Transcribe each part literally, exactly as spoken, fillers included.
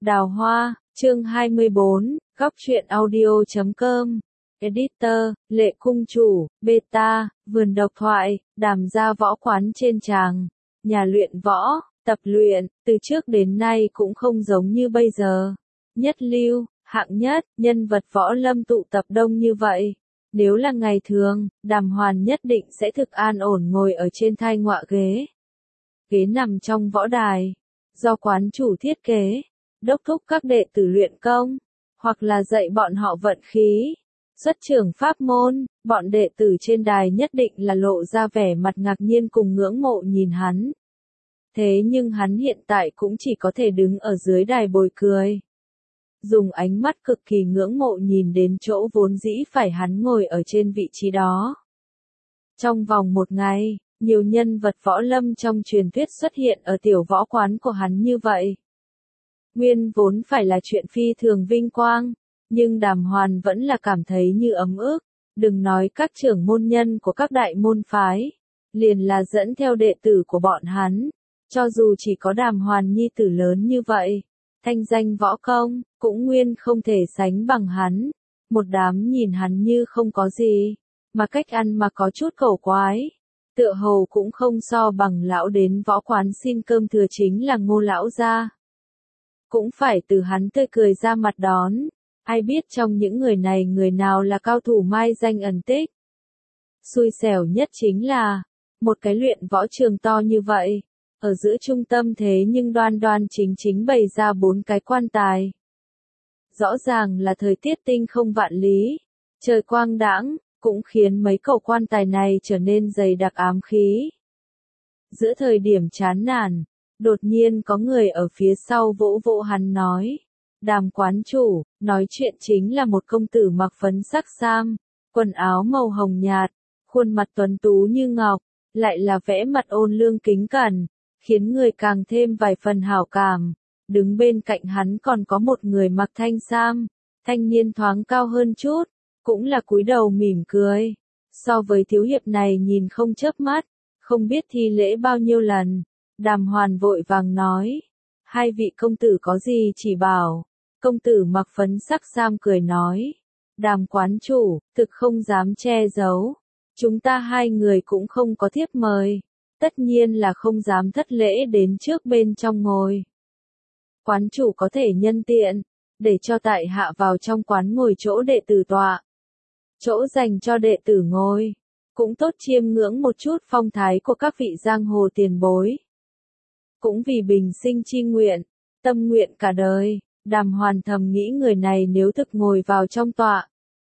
Đào Hoa, chương hai mươi bốn, góc truyện audio chấm com. Editor, Lệ Cung Chủ, Beta, Vườn Độc Thoại, Đàm Gia Võ Quán trên tràng, nhà luyện võ, tập luyện, từ trước đến nay cũng không giống như bây giờ. Nhất lưu, hạng nhất, nhân vật võ lâm tụ tập đông như vậy. Nếu là ngày thường, Đàm Hoàn nhất định sẽ thực an ổn ngồi ở trên thai ngọa ghế. Ghế nằm trong võ đài, do quán chủ thiết kế, đốc thúc các đệ tử luyện công, hoặc là dạy bọn họ vận khí. Xuất trưởng pháp môn, bọn đệ tử trên đài nhất định là lộ ra vẻ mặt ngạc nhiên cùng ngưỡng mộ nhìn hắn. Thế nhưng hắn hiện tại cũng chỉ có thể đứng ở dưới đài bồi cười. Dùng ánh mắt cực kỳ ngưỡng mộ nhìn đến chỗ vốn dĩ phải hắn ngồi ở trên vị trí đó. Trong vòng một ngày, nhiều nhân vật võ lâm trong truyền thuyết xuất hiện ở tiểu võ quán của hắn như vậy. Nguyên vốn phải là chuyện phi thường vinh quang, nhưng Đàm Hoàn vẫn là cảm thấy như ấm ức, đừng nói các trưởng môn nhân của các đại môn phái, liền là dẫn theo đệ tử của bọn hắn, cho dù chỉ có Đàm Hoàn nhi tử lớn như vậy, thanh danh võ công, cũng nguyên không thể sánh bằng hắn, một đám nhìn hắn như không có gì, mà cách ăn mà có chút cổ quái, tựa hồ cũng không so bằng lão đến võ quán xin cơm thừa chính là Ngô lão gia. Cũng phải từ hắn tươi cười ra mặt đón. Ai biết trong những người này người nào là cao thủ mai danh ẩn tích. Xui xẻo nhất chính là, một cái luyện võ trường to như vậy, ở giữa trung tâm thế nhưng đoan đoan chính chính bày ra bốn cái quan tài. Rõ ràng là thời tiết tinh không vạn lý, trời quang đãng, cũng khiến mấy cầu quan tài này trở nên dày đặc ám khí. Giữa thời điểm chán nản, đột nhiên có người ở phía sau vỗ vỗ hắn nói. Đàm quán chủ, nói chuyện chính là một công tử mặc phấn sắc sam, quần áo màu hồng nhạt, khuôn mặt tuấn tú như ngọc, lại là vẽ mặt ôn lương kính cẩn, khiến người càng thêm vài phần hảo cảm. Đứng bên cạnh hắn còn có một người mặc thanh sam, thanh niên thoáng cao hơn chút, cũng là cúi đầu mỉm cười. So với thiếu hiệp này nhìn không chớp mắt, không biết thi lễ bao nhiêu lần, Đàm Hoàn vội vàng nói, hai vị công tử có gì chỉ bảo. Công tử mặc phấn sắc sam cười nói, Đàm quán chủ, thực không dám che giấu, chúng ta hai người cũng không có thiếp mời, tất nhiên là không dám thất lễ đến trước bên trong ngồi. Quán chủ có thể nhân tiện, để cho tại hạ vào trong quán ngồi chỗ đệ tử tọa. Chỗ dành cho đệ tử ngồi, cũng tốt chiêm ngưỡng một chút phong thái của các vị giang hồ tiền bối. Cũng vì bình sinh chi nguyện, tâm nguyện cả đời. Đàm Hoàn thầm nghĩ người này nếu thực ngồi vào trong tọa,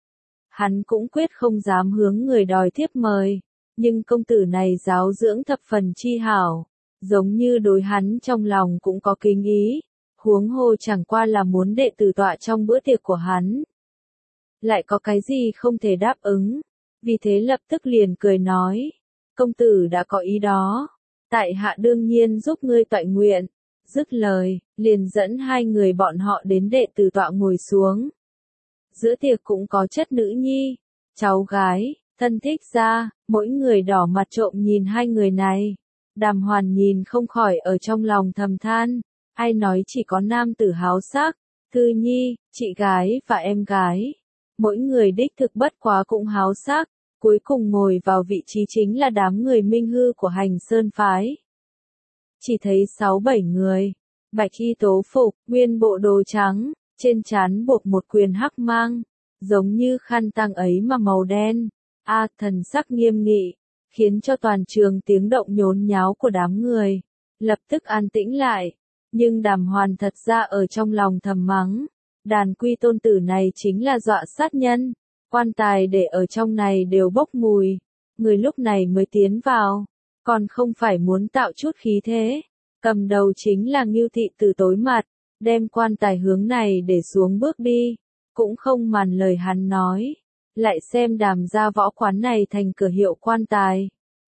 hắn cũng quyết không dám hướng người đòi thiếp mời, nhưng công tử này giáo dưỡng thập phần chi hảo, giống như đối hắn trong lòng cũng có kính ý, huống hồ chẳng qua là muốn đệ tử tọa trong bữa tiệc của hắn. Lại có cái gì không thể đáp ứng, vì thế lập tức liền cười nói, công tử đã có ý đó, tại hạ đương nhiên giúp ngươi toại nguyện. Dứt lời, liền dẫn hai người bọn họ đến đệ tử tọa ngồi xuống. Giữa tiệc cũng có chất nữ nhi, cháu gái, thân thích ra, mỗi người đỏ mặt trộm nhìn hai người này. Đàm Hoàn nhìn không khỏi ở trong lòng thầm than, ai nói chỉ có nam tử háo sắc, Thư Nhi, chị gái và em gái. Mỗi người đích thực bất quá cũng háo sắc, cuối cùng ngồi vào vị trí chính là đám người minh hư của Hành Sơn phái. Chỉ thấy sáu bảy người, bạch y tố phục, nguyên bộ đồ trắng, trên trán buộc một quyền hắc mang, giống như khăn tang ấy mà màu đen, a à, thần sắc nghiêm nghị, khiến cho toàn trường tiếng động nhốn nháo của đám người, lập tức an tĩnh lại, nhưng Đàm Hoàn thật ra ở trong lòng thầm mắng, đàn quy tôn tử này chính là dọa sát nhân, quan tài để ở trong này đều bốc mùi, người lúc này mới tiến vào. Còn không phải muốn tạo chút khí thế, cầm đầu chính là Ngưu thị từ tối mặt, đem quan tài hướng này để xuống bước đi, cũng không màn lời hắn nói, lại xem Đàm gia võ quán này thành cửa hiệu quan tài.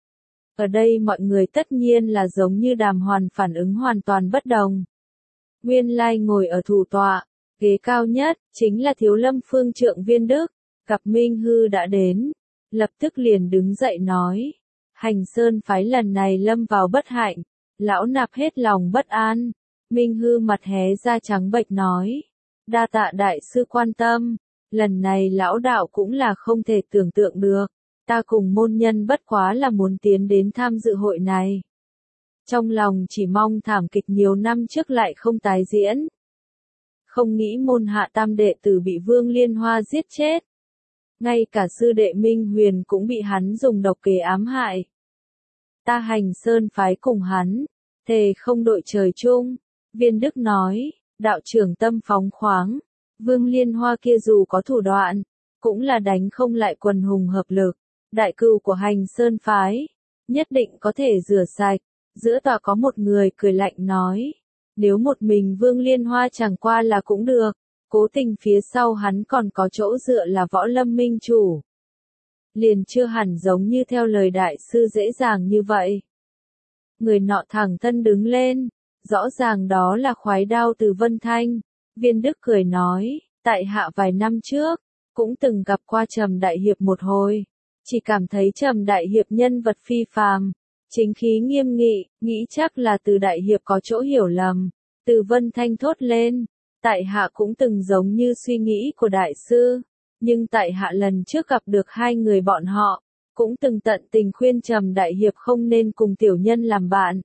Ở đây mọi người tất nhiên là giống như Đàm Hoàn phản ứng hoàn toàn bất đồng. Nguyên lai ngồi ở thủ tọa, ghế cao nhất, chính là Thiếu Lâm Phương Trượng Viên Đức, gặp Minh Hư đã đến, lập tức liền đứng dậy nói. Hành Sơn phái lần này lâm vào bất hạnh, lão nạp hết lòng bất an, Minh Hư mặt hé ra trắng bệch nói. Đa tạ đại sư quan tâm, lần này lão đạo cũng là không thể tưởng tượng được. Ta cùng môn nhân bất quá là muốn tiến đến tham dự hội này. Trong lòng chỉ mong thảm kịch nhiều năm trước lại không tái diễn. Không nghĩ môn hạ tam đệ tử bị Vương Liên Hoa giết chết. Ngay cả sư đệ Minh Huyền cũng bị hắn dùng độc kế ám hại. Ta Hành Sơn phái cùng hắn, thề không đội trời chung. Viên Đức nói, đạo trưởng tâm phóng khoáng. Vương Liên Hoa kia dù có thủ đoạn, cũng là đánh không lại quần hùng hợp lực. Đại cừu của Hành Sơn phái, nhất định có thể rửa sạch. Giữa tòa có một người cười lạnh nói, nếu một mình Vương Liên Hoa chẳng qua là cũng được, cố tình phía sau hắn còn có chỗ dựa là Võ Lâm Minh chủ. Liền chưa hẳn giống như theo lời đại sư dễ dàng như vậy. Người nọ thẳng thân đứng lên, rõ ràng đó là khoái đao từ Vân Thanh. Viên Đức cười nói, tại hạ vài năm trước, cũng từng gặp qua Trầm Đại Hiệp một hồi, chỉ cảm thấy Trầm Đại Hiệp nhân vật phi phàm. Chính khí nghiêm nghị, nghĩ chắc là từ Đại Hiệp có chỗ hiểu lầm. Từ Vân Thanh thốt lên, tại hạ cũng từng giống như suy nghĩ của đại sư, nhưng tại hạ lần trước gặp được hai người bọn họ, cũng từng tận tình khuyên Trầm Đại Hiệp không nên cùng tiểu nhân làm bạn.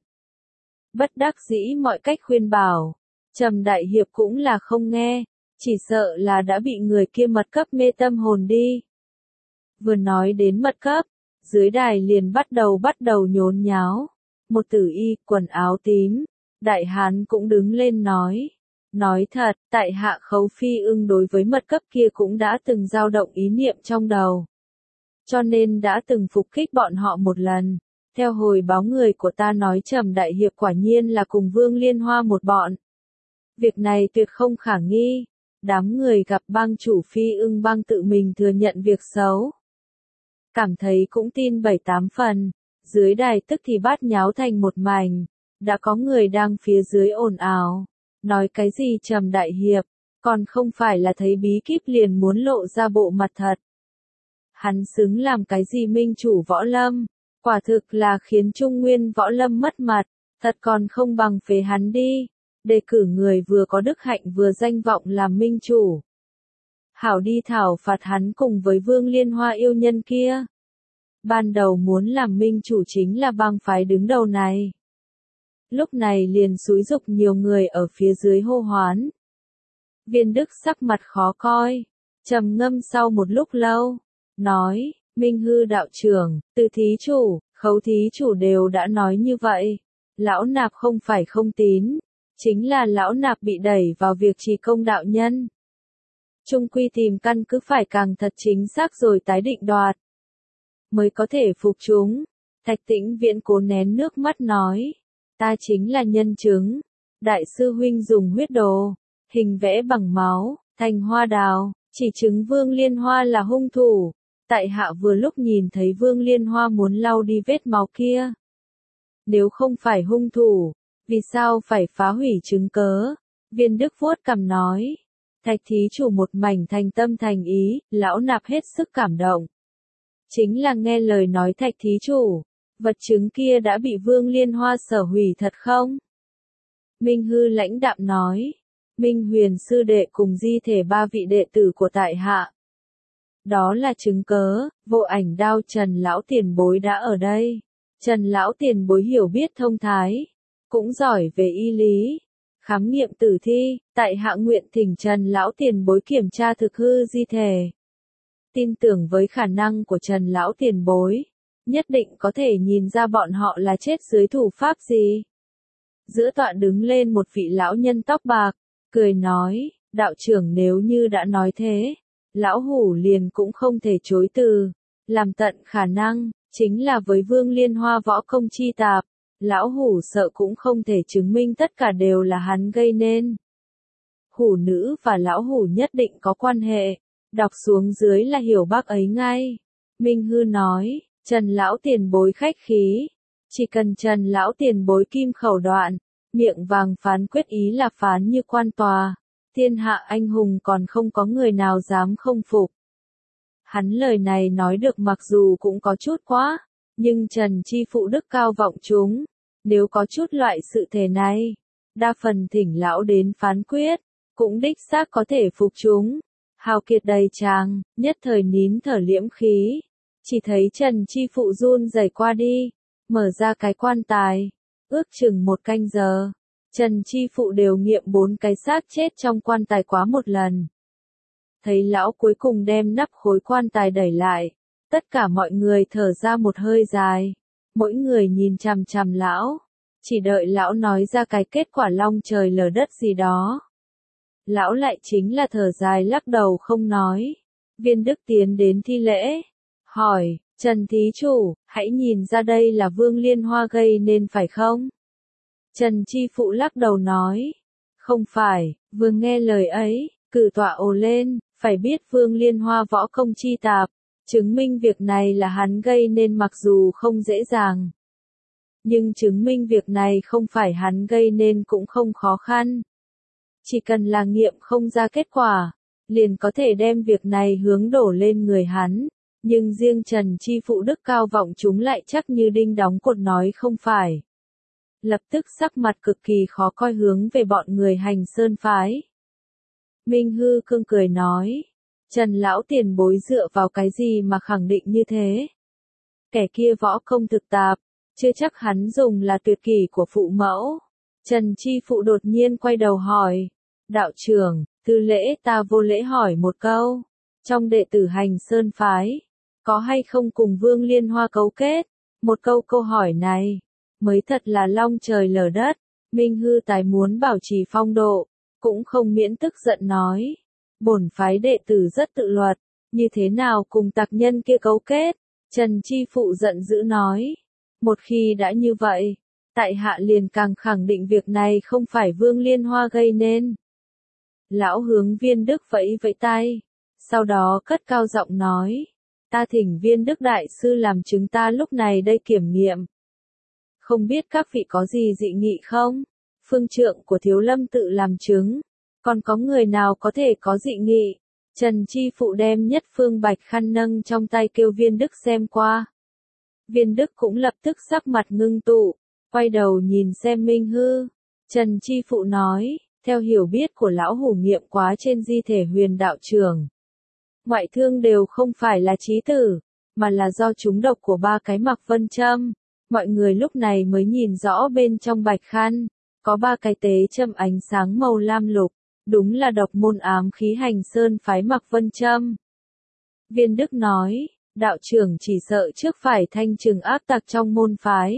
Bất đắc dĩ mọi cách khuyên bảo, Trầm Đại Hiệp cũng là không nghe, chỉ sợ là đã bị người kia mật cấp mê tâm hồn đi. Vừa nói đến mật cấp, dưới đài liền bắt đầu bắt đầu nhốn nháo. Một tử y, quần áo tím, đại hán cũng đứng lên nói. Nói thật, tại hạ Khấu Phi Ưng đối với mật cấp kia cũng đã từng dao động ý niệm trong đầu. Cho nên đã từng phục kích bọn họ một lần. Theo hồi báo người của ta nói Trầm Đại Hiệp quả nhiên là cùng Vương Liên Hoa một bọn. Việc này tuyệt không khả nghi. Đám người gặp bang chủ Phi Ưng bang tự mình thừa nhận việc xấu. Cảm thấy cũng tin bảy tám phần, dưới đài tức thì bát nháo thành một mảnh, đã có người đang phía dưới ồn ào, nói cái gì Trầm Đại Hiệp, còn không phải là thấy bí kíp liền muốn lộ ra bộ mặt thật. Hắn xứng làm cái gì minh chủ Võ Lâm, quả thực là khiến Trung Nguyên Võ Lâm mất mặt, thật còn không bằng phế hắn đi, đề cử người vừa có đức hạnh vừa danh vọng làm minh chủ. Hảo đi thảo phạt hắn cùng với Vương Liên Hoa yêu nhân kia. Ban đầu muốn làm minh chủ chính là bang phái đứng đầu này. Lúc này liền xúi giục nhiều người ở phía dưới hô hoán. Viên Đức sắc mặt khó coi, trầm ngâm sau một lúc lâu, nói, Minh Hư đạo trưởng, Từ thí chủ, Khấu thí chủ đều đã nói như vậy. Lão nạp không phải không tín, chính là lão nạp bị đẩy vào việc trì công đạo nhân. Trung quy tìm căn cứ phải càng thật chính xác rồi tái định đoạt, mới có thể phục chúng. Thạch Tĩnh Viễn cố nén nước mắt nói, ta chính là nhân chứng. Đại sư huynh dùng huyết đồ, hình vẽ bằng máu, thành hoa đào, chỉ chứng Vương Liên Hoa là hung thủ. Tại hạ vừa lúc nhìn thấy Vương Liên Hoa muốn lau đi vết máu kia. Nếu không phải hung thủ, vì sao phải phá hủy chứng cớ? Viên Đức vuốt cằm nói. Thạch thí chủ một mảnh thành tâm thành ý, lão nạp hết sức cảm động. Chính là nghe lời nói Thạch thí chủ, vật chứng kia đã bị Vương Liên Hoa sở hủy thật không? Minh Hư lãnh đạm nói, Minh Huyền sư đệ cùng di thể ba vị đệ tử của tại hạ. Đó là chứng cớ, vô ảnh đao Trần lão tiền bối đã ở đây. Trần lão tiền bối hiểu biết thông thái, cũng giỏi về y lý. Khám nghiệm tử thi, tại hạ nguyện thỉnh Trần lão tiền bối kiểm tra thực hư di thể. Tin tưởng với khả năng của Trần lão tiền bối, nhất định có thể nhìn ra bọn họ là chết dưới thủ pháp gì. Giữa tọa đứng lên một vị lão nhân tóc bạc, cười nói, đạo trưởng nếu như đã nói thế, lão hủ liền cũng không thể chối từ. Làm tận khả năng, chính là với Vương Liên Hoa võ công chi tạp, lão hủ sợ cũng không thể chứng minh tất cả đều là hắn gây nên. Hủ nữ và lão hủ nhất định có quan hệ, đọc xuống dưới là hiểu bác ấy ngay. Minh Hư nói, Trần lão tiền bối khách khí, chỉ cần Trần lão tiền bối kim khẩu đoạn, miệng vàng phán quyết ý là phán như quan tòa, thiên hạ anh hùng còn không có người nào dám không phục. Hắn lời này nói được mặc dù cũng có chút quá, nhưng Trần chi phụ đức cao vọng chúng, nếu có chút loại sự thể này, đa phần thỉnh lão đến phán quyết, cũng đích xác có thể phục chúng. Hào kiệt đầy tràng, nhất thời nín thở liễm khí, chỉ thấy Trần Chi Phụ run rẩy qua đi, mở ra cái quan tài, ước chừng một canh giờ, Trần Chi Phụ đều nghiệm bốn cái xác chết trong quan tài quá một lần. Thấy lão cuối cùng đem nắp khối quan tài đẩy lại, tất cả mọi người thở ra một hơi dài, mỗi người nhìn chằm chằm lão, chỉ đợi lão nói ra cái kết quả long trời lở đất gì đó. Lão lại chính là thở dài lắc đầu không nói. Viên Đức tiến đến thi lễ, hỏi, Trần thí chủ, hãy nhìn ra đây là Vương Liên Hoa gây nên phải không? Trần Chi Phụ lắc đầu nói, không phải, vừa nghe lời ấy, cử tọa ồ lên, phải biết Vương Liên Hoa võ công chi tạp, chứng minh việc này là hắn gây nên mặc dù không dễ dàng. Nhưng chứng minh việc này không phải hắn gây nên cũng không khó khăn. Chỉ cần là nghiệm không ra kết quả, liền có thể đem việc này hướng đổ lên người hắn. Nhưng riêng Trần Chi Phụ đức cao vọng chúng lại chắc như đinh đóng cột nói không phải. Lập tức sắc mặt cực kỳ khó coi hướng về bọn người Hành Sơn phái. Minh Hư Cương cười nói, Trần lão tiền bối dựa vào cái gì mà khẳng định như thế? Kẻ kia võ công thực tạp, chưa chắc hắn dùng là tuyệt kỷ của phụ mẫu. Trần Chi Phụ đột nhiên quay đầu hỏi, đạo trưởng, tư lễ ta vô lễ hỏi một câu, trong đệ tử Hành Sơn phái, có hay không cùng Vương Liên Hoa cấu kết? Một câu câu hỏi này, mới thật là long trời lở đất. Minh Hư tài muốn bảo trì phong độ, cũng không miễn tức giận nói, bổn phái đệ tử rất tự luật, như thế nào cùng tặc nhân kia cấu kết? Trần Chi Phụ giận dữ nói, một khi đã như vậy, tại hạ liền càng khẳng định việc này không phải Vương Liên Hoa gây nên. Lão hướng Viên Đức vẫy vẫy tay, sau đó cất cao giọng nói, ta thỉnh Viên Đức đại sư làm chứng ta lúc này đây kiểm nghiệm. Không biết các vị có gì dị nghị không? Phương trượng của Thiếu Lâm tự làm chứng, còn có người nào có thể có dị nghị? Trần Chi Phụ đem nhất phương bạch khăn nâng trong tay kêu Viên Đức xem qua. Viên Đức cũng lập tức sắc mặt ngưng tụ, quay đầu nhìn xem Minh Hư. Trần Chi Phụ nói, theo hiểu biết của lão hủ nghiệm quá trên di thể Huyền đạo trưởng, ngoại thương đều không phải là chí tử, mà là do trúng độc của ba cái mặc vân châm. Mọi người lúc này mới nhìn rõ bên trong bạch khăn, có ba cái tế châm ánh sáng màu lam lục, đúng là độc môn ám khí Hành Sơn phái mặc vân châm. Viên Đức nói, đạo trưởng chỉ sợ trước phải thanh trừng ác tặc trong môn phái.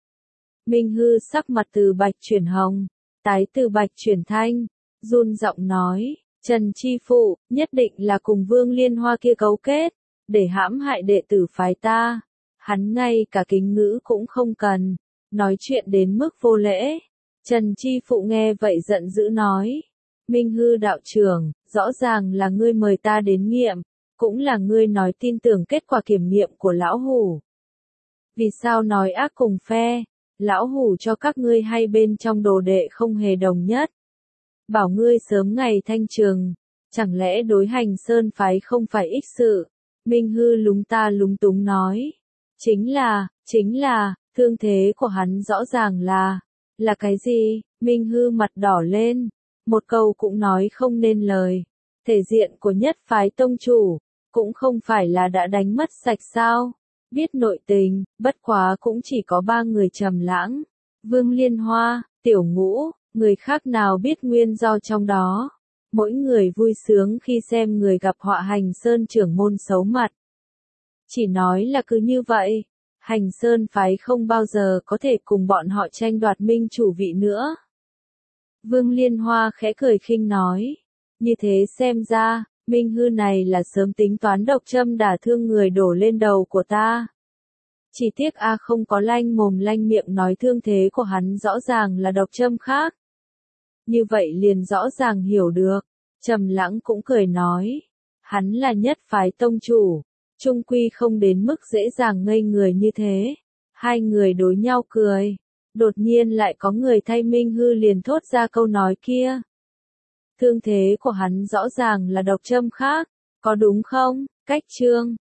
Minh Hư sắc mặt từ bạch chuyển hồng, tái từ bạch chuyển thanh, run giọng nói, Trần Chi Phụ, nhất định là cùng Vương Liên Hoa kia cấu kết, để hãm hại đệ tử phái ta. Hắn ngay cả kính ngữ cũng không cần, nói chuyện đến mức vô lễ. Trần Chi Phụ nghe vậy giận dữ nói, Minh Hư đạo trưởng, rõ ràng là ngươi mời ta đến nghiệm, cũng là ngươi nói tin tưởng kết quả kiểm nghiệm của lão hủ. Vì sao nói ác cùng phe? Lão hủ cho các ngươi hay bên trong đồ đệ không hề đồng nhất. Bảo ngươi sớm ngày thanh trường, chẳng lẽ đối Hành Sơn phái không phải ích sự? Minh Hư lúng ta lúng túng nói, chính là, chính là, thương thế của hắn rõ ràng là, là cái gì? Minh Hư mặt đỏ lên, một câu cũng nói không nên lời. Thể diện của nhất phái tông chủ, cũng không phải là đã đánh mất sạch sao? Biết nội tình, bất quá cũng chỉ có ba người trầm lãng, Vương Liên Hoa, Tiểu Ngũ, người khác nào biết nguyên do trong đó. Mỗi người vui sướng khi xem người gặp họa Hành Sơn trưởng môn xấu mặt. Chỉ nói là cứ như vậy, Hành Sơn phái không bao giờ có thể cùng bọn họ tranh đoạt minh chủ vị nữa. Vương Liên Hoa khẽ cười khinh nói, như thế xem ra, Minh Hư này là sớm tính toán độc châm đả thương người đổ lên đầu của ta. Chỉ tiếc a không có lanh mồm lanh miệng nói thương thế của hắn rõ ràng là độc châm khác. Như vậy liền rõ ràng hiểu được. Trầm Lãng cũng cười nói, hắn là nhất phái tông chủ, chung quy không đến mức dễ dàng ngây người như thế. Hai người đối nhau cười, đột nhiên lại có người thay Minh Hư liền thốt ra câu nói kia. Thương thế của hắn rõ ràng là độc châm khác, có đúng không? Cách chương